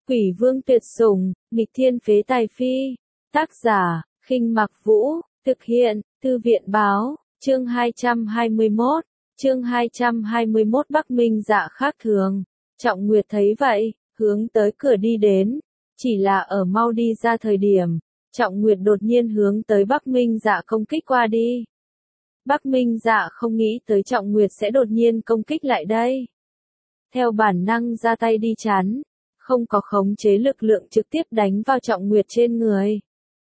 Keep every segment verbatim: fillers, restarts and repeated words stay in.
Quỷ vương tuyệt sủng, nghịch thiên phế tài phi. Tác giả, Khinh Mặc Vũ, thực hiện, Thư viện báo, chương hai trăm hai mươi mốt, chương hai trăm hai mươi mốt Bắc Minh Dạ khác thường. Trọng Nguyệt thấy vậy, hướng tới cửa đi đến, chỉ là ở mau đi ra thời điểm, Trọng Nguyệt đột nhiên hướng tới Bắc Minh Dạ công kích qua đi. Bắc Minh Dạ không nghĩ tới Trọng Nguyệt sẽ đột nhiên công kích lại đây. Theo bản năng ra tay đi chắn, không có khống chế lực lượng trực tiếp đánh vào Trọng Nguyệt trên người.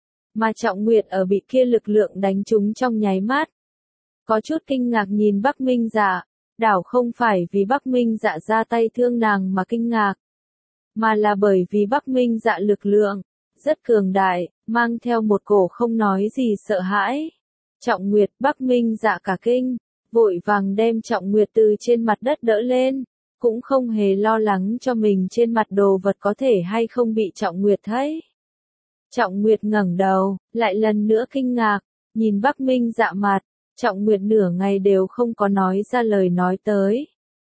Mà Trọng Nguyệt ở bị kia lực lượng đánh trúng trong nháy mắt. Có chút kinh ngạc nhìn Bắc Minh Dạ, đảo không phải vì Bắc Minh Dạ ra tay thương nàng mà kinh ngạc. Mà là bởi vì Bắc Minh Dạ lực lượng, rất cường đại, mang theo một cổ không nói gì sợ hãi. Trọng Nguyệt, Bắc Minh Dạ cả kinh, vội vàng đem Trọng Nguyệt từ trên mặt đất đỡ lên, cũng không hề lo lắng cho mình trên mặt đồ vật có thể hay không bị Trọng Nguyệt thấy. Trọng Nguyệt ngẩng đầu, lại lần nữa kinh ngạc, nhìn Bắc Minh Dạ mặt, Trọng Nguyệt nửa ngày đều không có nói ra lời nói tới.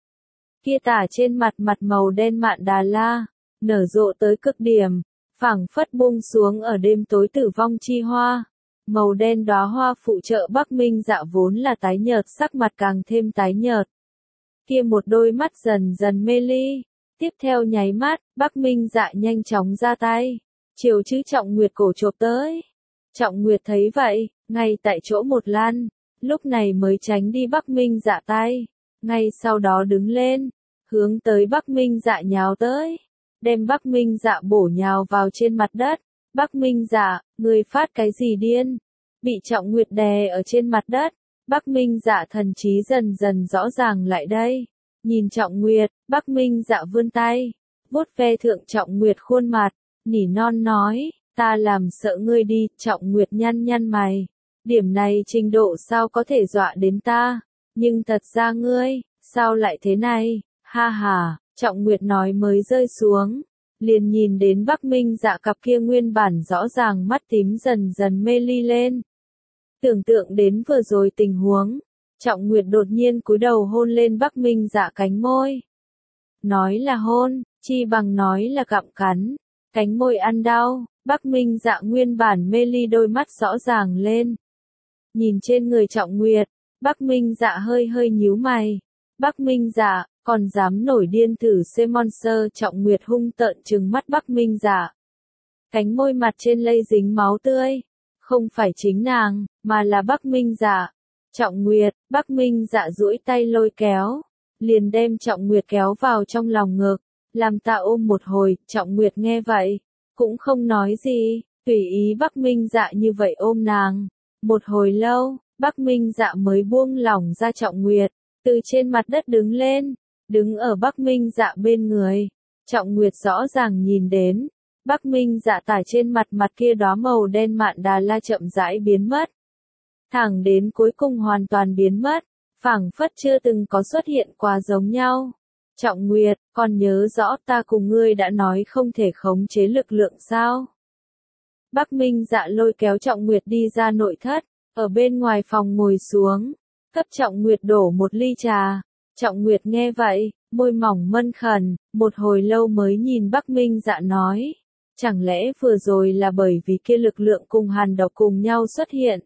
Kia tả trên mặt mặt màu đen mạn đà la, nở rộ tới cực điểm, phảng phất buông xuống ở đêm tối tử vong chi hoa. Màu đen đóa hoa phụ trợ Bắc Minh Dạ vốn là tái nhợt, sắc mặt càng thêm tái nhợt. Kia một đôi mắt dần dần mê ly, tiếp theo nháy mắt, Bắc Minh Dạ nhanh chóng ra tay, chiều chữ Trọng Nguyệt cổ chộp tới. Trọng Nguyệt thấy vậy, ngay tại chỗ một lăn, lúc này mới tránh đi Bắc Minh Dạ tay, ngay sau đó đứng lên, hướng tới Bắc Minh Dạ nhào tới, đem Bắc Minh Dạ bổ nhào vào trên mặt đất. Bắc Minh Dạ, người phát cái gì điên? Bị Trọng Nguyệt đè ở trên mặt đất, Bắc Minh Dạ thần trí dần dần rõ ràng lại đây. Nhìn Trọng Nguyệt, Bắc Minh Dạ vươn tay, vuốt ve thượng Trọng Nguyệt khuôn mặt, nỉ non nói, ta làm sợ ngươi đi. Trọng Nguyệt nhăn nhăn mày, điểm này trình độ sao có thể dọa đến ta, nhưng thật ra ngươi, sao lại thế này, ha ha. Trọng Nguyệt nói mới rơi xuống, liền nhìn đến Bắc Minh Dạ cặp kia nguyên bản rõ ràng mắt tím dần dần mê ly lên. Tưởng tượng đến vừa rồi tình huống, Trọng Nguyệt đột nhiên cúi đầu hôn lên Bắc Minh Dạ cánh môi. Nói là hôn, chi bằng nói là gặm cắn, cánh môi ăn đau. Bắc Minh Dạ nguyên bản mê ly đôi mắt rõ ràng lên. Nhìn trên người Trọng Nguyệt, Bắc Minh Dạ hơi hơi nhíu mày. Bắc Minh Dạ, còn dám nổi điên thử xem monster. Trọng Nguyệt hung tợn trừng mắt Bắc Minh Dạ. Cánh môi mặt trên lây dính máu tươi. Không phải chính nàng, mà là Bắc Minh Dạ. Trọng Nguyệt, Bắc Minh Dạ duỗi tay lôi kéo, liền đem Trọng Nguyệt kéo vào trong lòng ngực, làm tạ ôm một hồi. Trọng Nguyệt nghe vậy, cũng không nói gì, tùy ý Bắc Minh Dạ như vậy ôm nàng. Một hồi lâu, Bắc Minh Dạ mới buông lỏng ra Trọng Nguyệt, từ trên mặt đất đứng lên, đứng ở Bắc Minh Dạ bên người. Trọng Nguyệt rõ ràng nhìn đến, Bắc Minh Dạ tải trên mặt mặt kia đó màu đen mạn đà la chậm rãi biến mất. Thẳng đến cuối cùng hoàn toàn biến mất, phảng phất chưa từng có xuất hiện qua giống nhau. Trọng Nguyệt, còn nhớ rõ ta cùng ngươi đã nói không thể khống chế lực lượng sao? Bắc Minh Dạ lôi kéo Trọng Nguyệt đi ra nội thất, ở bên ngoài phòng ngồi xuống, cấp Trọng Nguyệt đổ một ly trà. Trọng Nguyệt nghe vậy, môi mỏng mân khẩn, một hồi lâu mới nhìn Bắc Minh Dạ nói, chẳng lẽ vừa rồi là bởi vì kia lực lượng cùng hàn độc cùng nhau xuất hiện?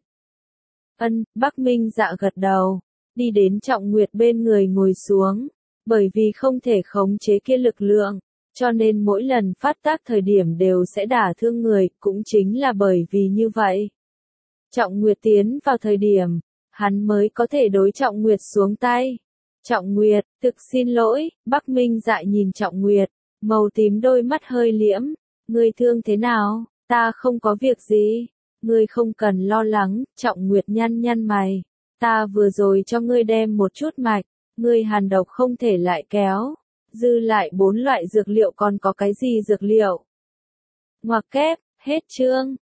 Ân, Bắc Minh Dạ gật đầu, đi đến Trọng Nguyệt bên người ngồi xuống, bởi vì không thể khống chế kia lực lượng, cho nên mỗi lần phát tác thời điểm đều sẽ đả thương người, cũng chính là bởi vì như vậy. Trọng Nguyệt tiến vào thời điểm, hắn mới có thể đối Trọng Nguyệt xuống tay. Trọng Nguyệt, thực xin lỗi. Bắc Minh Dạ nhìn Trọng Nguyệt, màu tím đôi mắt hơi liễm, ngươi thương thế nào? Ta không có việc gì, ngươi không cần lo lắng. Trọng Nguyệt nhăn nhăn mày, ta vừa rồi cho ngươi đem một chút mạch, ngươi hàn độc không thể lại kéo, dư lại bốn loại dược liệu còn có cái gì dược liệu? Ngoặc kép, hết chương.